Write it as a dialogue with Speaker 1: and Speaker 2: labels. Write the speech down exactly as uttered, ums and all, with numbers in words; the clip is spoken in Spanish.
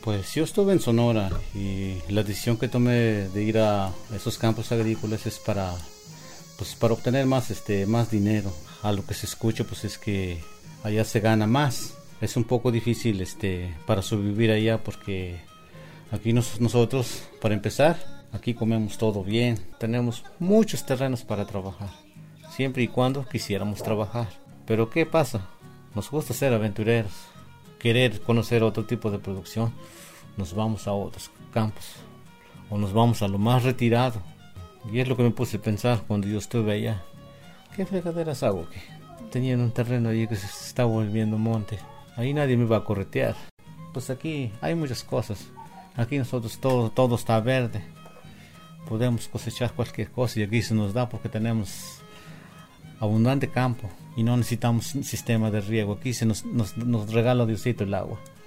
Speaker 1: Pues yo estuve en Sonora y la decisión que tomé de ir a esos campos agrícolas es para, pues, para obtener más, este, más dinero. A lo que se escucha, pues es que allá se gana más. Es un poco difícil, este, para sobrevivir allá porque aquí nos, nosotros, para empezar, aquí comemos todo bien. Tenemos muchos terrenos para trabajar, siempre y cuando quisiéramos trabajar. Pero ¿qué pasa? Nos gusta ser aventureros, querer conocer otro tipo de producción. Nos vamos a otros campos o nos vamos a lo más retirado. Y es lo que me puse a pensar cuando yo estuve allá. ¿Qué fregaderas hago aquí? Tenían un terreno ahí que se está volviendo monte. Ahí nadie me va a corretear. Pues aquí hay muchas cosas. Aquí nosotros todo, todo está verde. Podemos cosechar cualquier cosa y aquí se nos da porque tenemos abundante campo y no necesitamos un sistema de riego. Aquí se nos, nos, nos regala Diosito el agua.